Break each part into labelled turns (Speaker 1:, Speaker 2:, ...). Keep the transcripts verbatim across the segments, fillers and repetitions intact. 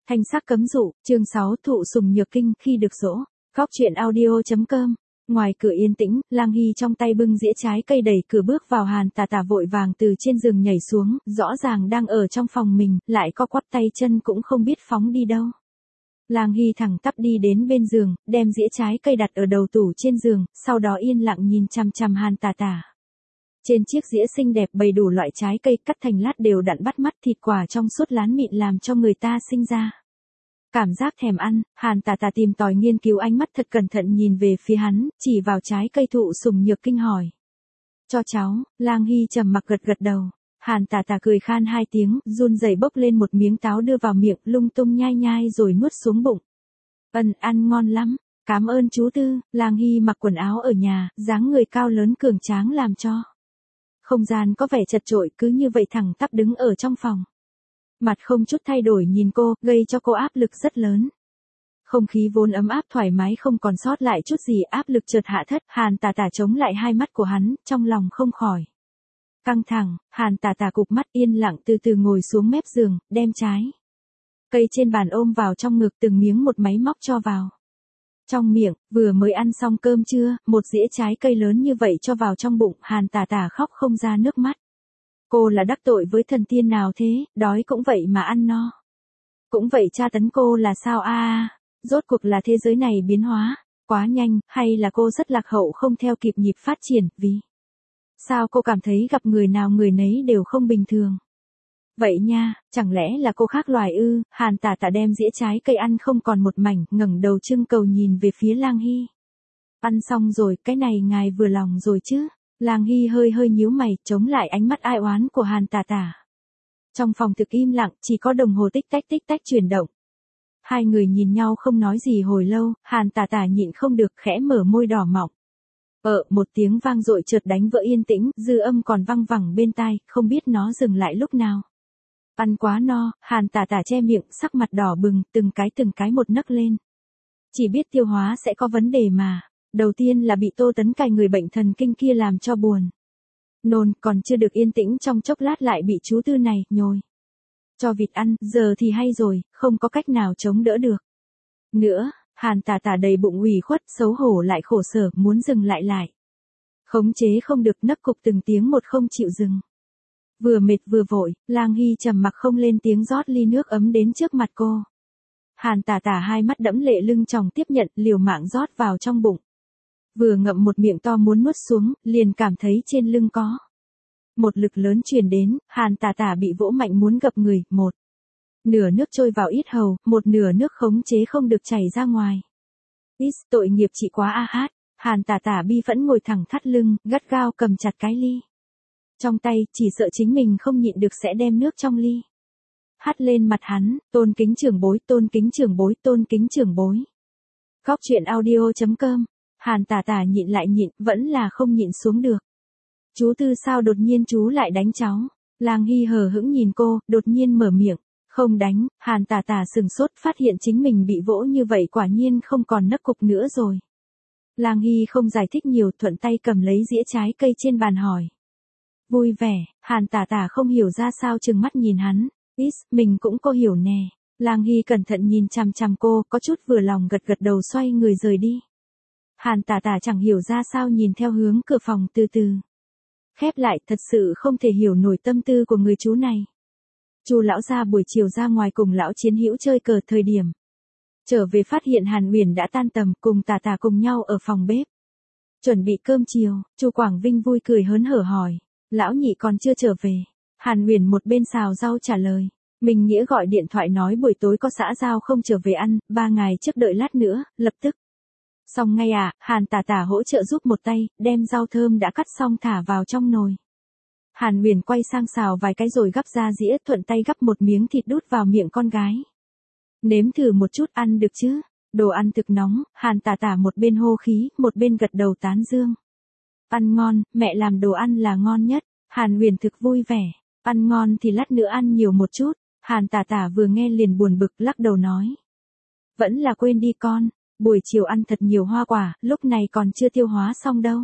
Speaker 1: Thanh sắc cấm dụ, chương sáu thụ sùng nhược kinh khi được dỗ. Góc truyện audio.com. Ngoài cửa yên tĩnh, Lang Hy trong tay bưng dĩa trái cây đẩy cửa bước vào. Hàn Tà Tà vội vàng từ trên giường nhảy xuống, rõ ràng đang ở trong phòng mình, lại co quắp tay chân cũng không biết phóng đi đâu. Lang Hy thẳng tắp đi đến bên giường, đem dĩa trái cây đặt ở đầu tủ trên giường, sau đó yên lặng nhìn chằm chằm Hàn Tà Tà. Trên chiếc dĩa xinh đẹp bày đủ loại trái cây cắt thành lát đều đặn bắt mắt, thịt quả trong suốt lán mịn làm cho người ta sinh ra cảm giác thèm ăn. Hàn Tà Tà tìm tòi nghiên cứu, ánh mắt thật cẩn thận nhìn về phía hắn, chỉ vào trái cây thụ sùng nhược kinh hỏi. Cho cháu. Lang Hy trầm mặc gật gật đầu. Hàn Tà Tà cười khan hai tiếng, run rẩy bốc lên một miếng táo đưa vào miệng, lung tung nhai nhai rồi nuốt xuống bụng. Ân, ăn ngon lắm. Cảm ơn chú Tư. Lang Hy mặc quần áo ở nhà, dáng người cao lớn cường tráng làm cho không gian có vẻ chật chội, cứ như vậy thẳng tắp đứng ở trong phòng. Mặt không chút thay đổi nhìn cô, gây cho cô áp lực rất lớn. Không khí vốn ấm áp thoải mái không còn sót lại chút gì, áp lực chợt hạ thất. Hàn Tà Tà chống lại hai mắt của hắn, trong lòng không khỏi căng thẳng. Hàn Tà Tà cụp mắt yên lặng từ từ ngồi xuống mép giường, đem trái cây trên bàn ôm vào trong ngực, từng miếng một máy móc cho vào trong miệng. Vừa mới ăn xong cơm trưa, một dĩa trái cây lớn như vậy cho vào trong bụng, Hàn Tà Tà khóc không ra nước mắt. Cô là đắc tội với thần tiên nào thế, đói cũng vậy mà ăn no. Cũng vậy tra tấn cô là sao a à, rốt cuộc là thế giới này biến hóa quá nhanh, hay là cô rất lạc hậu không theo kịp nhịp phát triển, vì sao cô cảm thấy gặp người nào người nấy đều không bình thường. Vậy nha, chẳng lẽ là cô khác loài ư? Hàn Tà Tà đem dĩa trái cây ăn không còn một mảnh, ngẩng đầu trưng cầu nhìn về phía Lang Hy. Ăn xong rồi, cái này ngài vừa lòng rồi chứ? Lang Hy hơi hơi nhíu mày, chống lại ánh mắt ai oán của Hàn Tà Tà. Trong phòng thực im lặng, chỉ có đồng hồ tích tách tích tách chuyển động. Hai người nhìn nhau không nói gì hồi lâu, Hàn Tà Tà nhịn không được khẽ mở môi đỏ mọng. Ờ, một tiếng vang dội chợt đánh vỡ yên tĩnh, dư âm còn văng vẳng bên tai, không biết nó dừng lại lúc nào. Ăn quá no, Hàn Tà Tà che miệng, sắc mặt đỏ bừng, từng cái từng cái một nấc lên. Chỉ biết tiêu hóa sẽ có vấn đề mà. Đầu tiên là bị Tô Tấn cài người bệnh thần kinh kia làm cho buồn nôn, còn chưa được yên tĩnh trong chốc lát lại bị chú Tư này nhồi cho vịt ăn, giờ thì hay rồi, không có cách nào chống đỡ được nữa. Hàn Tà Tà đầy bụng ủy khuất, xấu hổ lại khổ sở, muốn dừng lại lại khống chế không được, nấc cục từng tiếng một không chịu dừng. Vừa mệt vừa vội, Lang Hy trầm mặc không lên tiếng rót ly nước ấm đến trước mặt cô. Hàn Tà Tà hai mắt đẫm lệ lưng tròng tiếp nhận, liều mạng rót vào trong bụng. Vừa ngậm một miệng to muốn nuốt xuống, liền cảm thấy trên lưng có một lực lớn truyền đến. Hàn Tà Tà bị vỗ mạnh muốn gập người, một nửa nước trôi vào yết hầu, một nửa nước khống chế không được chảy ra ngoài. Ít, tội nghiệp chị quá a hát. Hàn Tà Tà bi phẫn ngồi thẳng thắt lưng, gắt gao cầm chặt cái ly trong tay, chỉ sợ chính mình không nhịn được sẽ đem nước trong ly hắt lên mặt hắn. Tôn kính trưởng bối, tôn kính trưởng bối, tôn kính trưởng bối. Góc truyện audio.com. Hàn Tà Tà nhịn lại nhịn, vẫn là không nhịn xuống được. Chú Tư sao đột nhiên chú lại đánh cháu? Lang Hy hờ hững nhìn cô, đột nhiên mở miệng. Không đánh. Hàn Tà Tà sừng sốt, phát hiện chính mình bị vỗ như vậy quả nhiên không còn nấc cục nữa rồi. Lang Hy không giải thích nhiều, thuận tay cầm lấy dĩa trái cây trên bàn hỏi. Vui vẻ. Hàn Tà Tà không hiểu ra sao trừng mắt nhìn hắn. Ít, mình cũng cô hiểu nè. Lang Hy cẩn thận nhìn chằm chằm cô, có chút vừa lòng gật gật đầu xoay người rời đi. Hàn Tà Tà chẳng hiểu ra sao nhìn theo hướng cửa phòng từ từ khép lại, thật sự không thể hiểu nổi tâm tư của người chú này. Chu lão gia buổi chiều ra ngoài cùng lão Chiến Hữu chơi cờ, thời điểm trở về phát hiện Hàn Uyển đã tan tầm, cùng Tà Tà cùng nhau ở phòng bếp chuẩn bị cơm chiều. Chu Quảng Vinh vui cười hớn hở hỏi, lão nhị còn chưa trở về? Hàn Uyển một bên xào rau trả lời, mình nghĩa gọi điện thoại nói buổi tối có xã giao không trở về ăn, ba ngày trước đợi lát nữa, lập tức xong ngay à. Hàn Tà Tà hỗ trợ giúp một tay, đem rau thơm đã cắt xong thả vào trong nồi. Hàn Uyển quay sang xào vài cái rồi gắp ra dĩa, thuận tay gắp một miếng thịt đút vào miệng con gái. Nếm thử một chút, ăn được chứ? Đồ ăn thực nóng. Hàn Tà Tà một bên hô khí, một bên gật đầu tán dương. Ăn ngon, mẹ làm đồ ăn là ngon nhất. Hàn Uyển thực vui vẻ. Ăn ngon thì lát nữa ăn nhiều một chút. Hàn Tà Tà vừa nghe liền buồn bực, lắc đầu nói. Vẫn là quên đi con. Buổi chiều ăn thật nhiều hoa quả, lúc này còn chưa tiêu hóa xong đâu.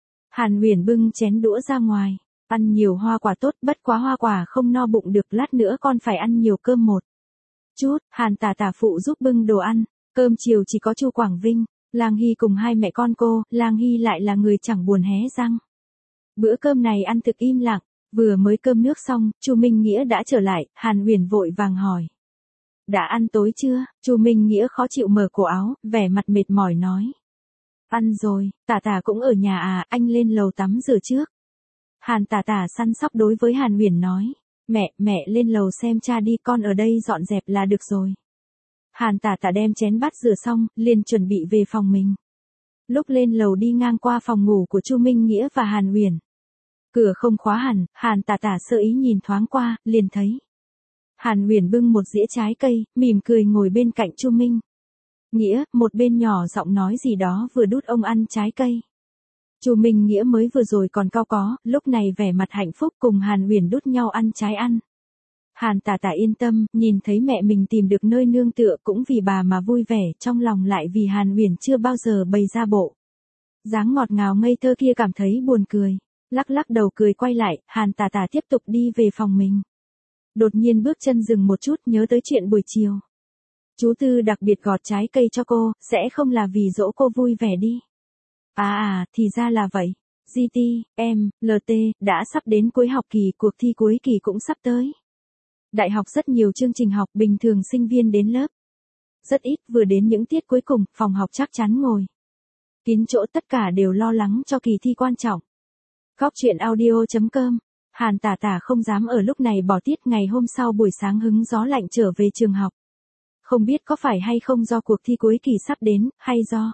Speaker 1: Hàn Uyển bưng chén đũa ra ngoài. Ăn nhiều hoa quả tốt, bất quá hoa quả không no bụng được, lát nữa con phải ăn nhiều cơm một chút, Hàn Tả Tả phụ giúp bưng đồ ăn, cơm chiều chỉ có Chu Quảng Vinh, Lang Hy cùng hai mẹ con cô, Lang Hy lại là người chẳng buồn hé răng. Bữa cơm này ăn thực im lặng, vừa mới cơm nước xong, Chu Minh Nghĩa đã trở lại, Hàn Huyền vội vàng hỏi. Đã ăn tối chưa? Chu Minh Nghĩa khó chịu mở cổ áo, vẻ mặt mệt mỏi nói. Ăn rồi, Tả Tả cũng ở nhà à, anh lên lầu tắm rửa trước. Hàn Tả Tả săn sóc đối với Hàn Huyền nói. Mẹ, mẹ lên lầu xem cha đi, con ở đây dọn dẹp là được rồi. Hàn Tả Tả đem chén bát rửa xong, liền chuẩn bị về phòng mình. Lúc lên lầu đi ngang qua phòng ngủ của Chu Minh Nghĩa và Hàn Huyền. Cửa không khóa hẳn, Hàn Tả Tả sơ ý nhìn thoáng qua, liền thấy. Hàn Huyền bưng một dĩa trái cây, mỉm cười ngồi bên cạnh Chu Minh Nghĩa, một bên nhỏ giọng nói gì đó vừa đút ông ăn trái cây. Chu Minh Nghĩa mới vừa rồi còn cau có, lúc này vẻ mặt hạnh phúc cùng Hàn Huyền đút nhau ăn trái ăn. Hàn Tả Tả yên tâm, nhìn thấy mẹ mình tìm được nơi nương tựa cũng vì bà mà vui vẻ, trong lòng lại vì Hàn Huyền chưa bao giờ bày ra bộ dáng ngọt ngào ngây thơ kia cảm thấy buồn cười. Lắc lắc đầu cười quay lại, Hàn Tả Tả tiếp tục đi về phòng mình. Đột nhiên bước chân dừng một chút, nhớ tới chuyện buổi chiều. Chú Tư đặc biệt gọt trái cây cho cô, sẽ không là vì dỗ cô vui vẻ đi. À à, thì ra là vậy. giê tê, em, lờ tê, đã sắp đến cuối học kỳ, cuộc thi cuối kỳ cũng sắp tới. Đại học rất nhiều chương trình học, bình thường sinh viên đến lớp rất ít, vừa đến những tiết cuối cùng, phòng học chắc chắn ngồi kín chỗ, tất cả đều lo lắng cho kỳ thi quan trọng. Góc truyện audio chấm com. Hàn Tả Tả không dám ở lúc này bỏ tiết, ngày hôm sau buổi sáng hứng gió lạnh trở về trường học. Không biết có phải hay không do cuộc thi cuối kỳ sắp đến, hay do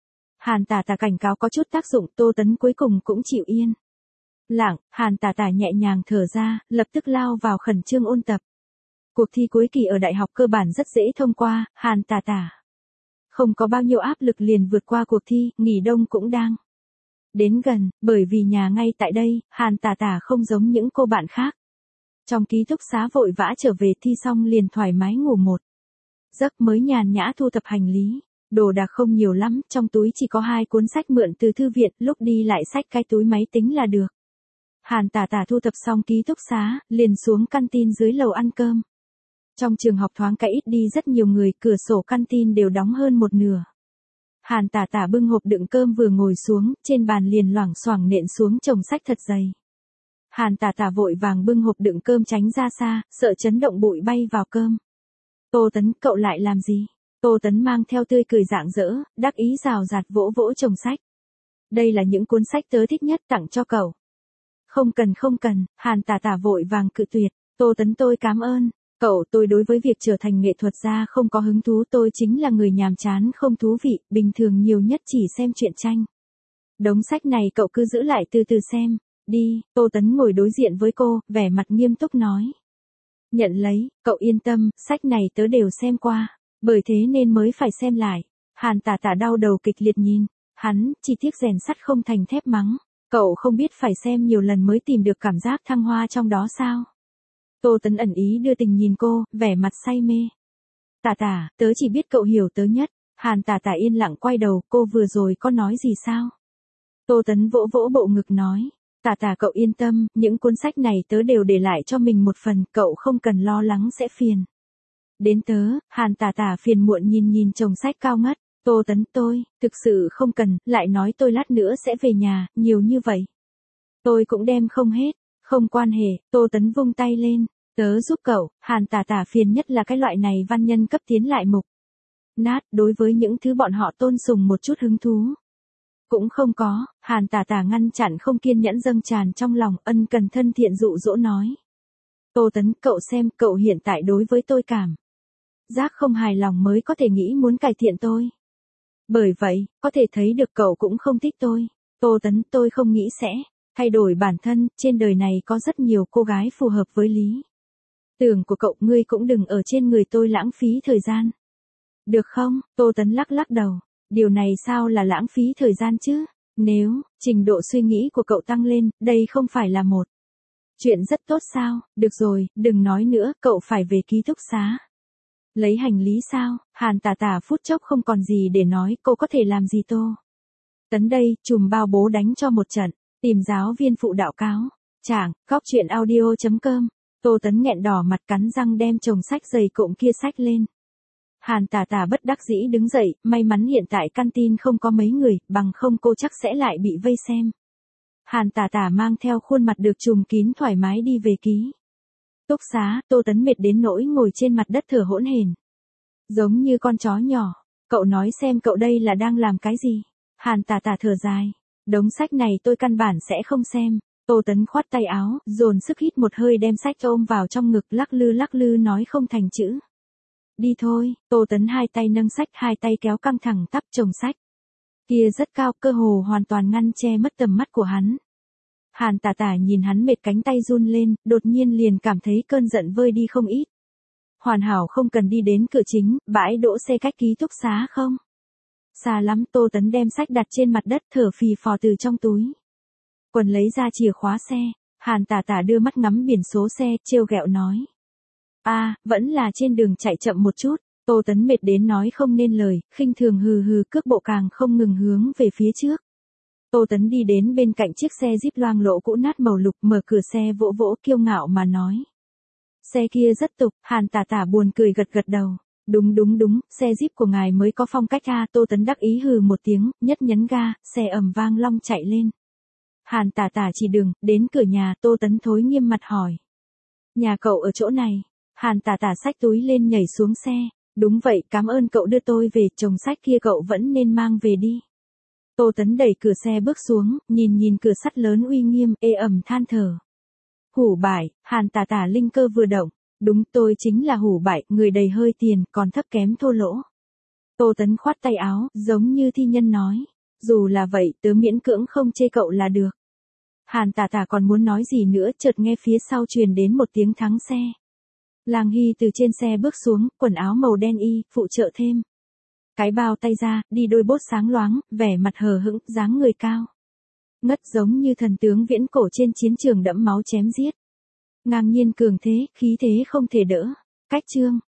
Speaker 1: Hàn Tả Tả cảnh cáo có chút tác dụng, Tô Tấn cuối cùng cũng chịu yên lặng. Hàn Tả Tả nhẹ nhàng thở ra, lập tức lao vào khẩn trương ôn tập. Cuộc thi cuối kỳ ở đại học cơ bản rất dễ thông qua, Hàn Tả Tả không có bao nhiêu áp lực liền vượt qua cuộc thi, nghỉ đông cũng đang đến gần, bởi vì nhà ngay tại đây, Hàn Tả Tả không giống những cô bạn khác. Trong ký túc xá vội vã trở về thi xong liền thoải mái ngủ một giấc, mới nhàn nhã thu thập hành lý. Đồ đạc không nhiều lắm, trong túi chỉ có hai cuốn sách mượn từ thư viện, lúc đi lại xách cái túi máy tính là được. Hàn Tả Tả thu thập xong ký túc xá, liền xuống canteen dưới lầu ăn cơm. Trong trường học thoáng cái ít đi rất nhiều người, cửa sổ canteen đều đóng hơn một nửa. Hàn Tả Tả bưng hộp đựng cơm vừa ngồi xuống, trên bàn liền loảng xoảng nện xuống chồng sách thật dày. Hàn Tả Tả vội vàng bưng hộp đựng cơm tránh ra xa, sợ chấn động bụi bay vào cơm. Tô Tấn, cậu lại làm gì? Tô Tấn mang theo tươi cười rạng rỡ, đắc ý rào rạt vỗ vỗ chồng sách. Đây là những cuốn sách tớ thích nhất, tặng cho cậu. Không cần không cần, Hàn Tả Tả vội vàng cự tuyệt. Tô Tấn, tôi cảm ơn. Cậu, tôi đối với việc trở thành nghệ thuật gia không có hứng thú, tôi chính là người nhàm chán không thú vị, bình thường nhiều nhất chỉ xem truyện tranh. Đống sách này cậu cứ giữ lại từ từ xem, đi. Tô Tấn ngồi đối diện với cô, vẻ mặt nghiêm túc nói. Nhận lấy, cậu yên tâm, sách này tớ đều xem qua, bởi thế nên mới phải xem lại. Hàn Tả Tả đau đầu kịch liệt nhìn hắn, chỉ tiếc rèn sắt không thành thép mắng. Cậu không biết phải xem nhiều lần mới tìm được cảm giác thăng hoa trong đó sao? Tô Tấn ẩn ý đưa tình nhìn cô, vẻ mặt say mê. Tả Tả, tớ chỉ biết cậu hiểu tớ nhất. Hàn Tả Tả yên lặng quay đầu, cô vừa rồi có nói gì sao? Tô Tấn vỗ vỗ bộ ngực nói. Tả Tả cậu yên tâm, những cuốn sách này tớ đều để lại cho mình một phần, cậu không cần lo lắng sẽ phiền đến tớ. Hàn Tả Tả phiền muộn nhìn nhìn chồng sách cao ngất. Tô Tấn, tôi, thực sự không cần, lại nói tôi lát nữa sẽ về nhà, nhiều như vậy tôi cũng đem không hết. Không quan hệ, Tô Tấn vung tay lên. Tớ giúp cậu. Hàn Tả Tả phiền nhất là cái loại này văn nhân cấp tiến lại mục nát, đối với những thứ bọn họ tôn sùng một chút hứng thú cũng không có. Hàn Tả Tả ngăn chặn không kiên nhẫn dâng tràn trong lòng, ân cần thân thiện dụ dỗ nói. Tô Tấn, cậu xem, cậu hiện tại đối với tôi cảm giác không hài lòng mới có thể nghĩ muốn cải thiện tôi. Bởi vậy, có thể thấy được cậu cũng không thích tôi. Tô Tấn, tôi không nghĩ sẽ thay đổi bản thân, trên đời này có rất nhiều cô gái phù hợp với lý tưởng của cậu, ngươi cũng đừng ở trên người tôi lãng phí thời gian. Được không? Tô Tấn lắc lắc đầu. Điều này sao là lãng phí thời gian chứ? Nếu trình độ suy nghĩ của cậu tăng lên, đây không phải là một chuyện rất tốt sao? Được rồi, đừng nói nữa, cậu phải về ký túc xá. Lấy hành lý sao? Hàn Tả Tả phút chốc không còn gì để nói, cô có thể làm gì Tô Tấn đây, chùm bao bố đánh cho một trận, tìm giáo viên phụ đạo cáo trạng. Góc truyện audio chấm com Tô Tấn nghẹn đỏ mặt cắn răng đem chồng sách dày cộm kia xách lên. Hàn Tả Tả bất đắc dĩ đứng dậy, may mắn hiện tại căn tin không có mấy người, bằng không cô chắc sẽ lại bị vây xem. Hàn Tả Tả mang theo khuôn mặt được trùm kín thoải mái đi về ký túc xá, Tô Tấn mệt đến nỗi ngồi trên mặt đất thở hỗn hển. Giống như con chó nhỏ, cậu nói xem cậu đây là đang làm cái gì? Hàn Tả Tả thở dài, đống sách này tôi căn bản sẽ không xem. Tô Tấn khoát tay áo, dồn sức hít một hơi đem sách ôm vào trong ngực lắc lư lắc lư nói không thành chữ. Đi thôi, Tô Tấn hai tay nâng sách hai tay kéo căng thẳng tắp chồng sách. Kia rất cao, cơ hồ hoàn toàn ngăn che mất tầm mắt của hắn. Hàn Tả Tả nhìn hắn mệt cánh tay run lên, đột nhiên liền cảm thấy cơn giận vơi đi không ít. Hoàn hảo không cần đi đến cửa chính, bãi đỗ xe cách ký túc xá không? Xa lắm, Tô Tấn đem sách đặt trên mặt đất thở phì phò từ trong túi quần lấy ra chìa khóa xe. Hàn Tả Tả đưa mắt ngắm biển số xe, trêu ghẹo nói. A, à, vẫn là trên đường chạy chậm một chút. Tô Tấn mệt đến nói không nên lời, khinh thường hừ hừ cước bộ càng không ngừng hướng về phía trước. Tô Tấn đi đến bên cạnh chiếc xe Jeep loang lỗ cũ nát màu lục, mở cửa xe vỗ vỗ kiêu ngạo mà nói. Xe kia rất tục. Hàn Tả Tả buồn cười gật gật đầu. Đúng đúng đúng, xe Jeep của ngài mới có phong cách a. Tô Tấn đắc ý hừ một tiếng, nhất nhấn ga, xe ầm vang long chạy lên. Hàn Tả Tả chỉ đường, đến cửa nhà, Tô Tấn thối nghiêm mặt hỏi. Nhà cậu ở chỗ này. Hàn Tả Tả xách túi lên nhảy xuống xe. Đúng vậy, cảm ơn cậu đưa tôi về, chồng sách kia cậu vẫn nên mang về đi. Tô Tấn đẩy cửa xe bước xuống, nhìn nhìn cửa sắt lớn uy nghiêm, ê ẩm than thở. Hủ bại, Hàn Tả Tả linh cơ vừa động. Đúng, tôi chính là hủ bại, người đầy hơi tiền, còn thấp kém thô lỗ. Tô Tấn khoát tay áo, giống như thi nhân nói. Dù là vậy, tớ miễn cưỡng không chê cậu là được. Hàn Tả Tả còn muốn nói gì nữa, chợt nghe phía sau truyền đến một tiếng thắng xe. Lang Hy từ trên xe bước xuống, quần áo màu đen y, phụ trợ thêm. Cái bao tay ra, đi đôi bốt sáng loáng, vẻ mặt hờ hững, dáng người cao. Ngất giống như thần tướng viễn cổ trên chiến trường đẫm máu chém giết. Ngang nhiên cường thế, khí thế không thể đỡ. Cách chương.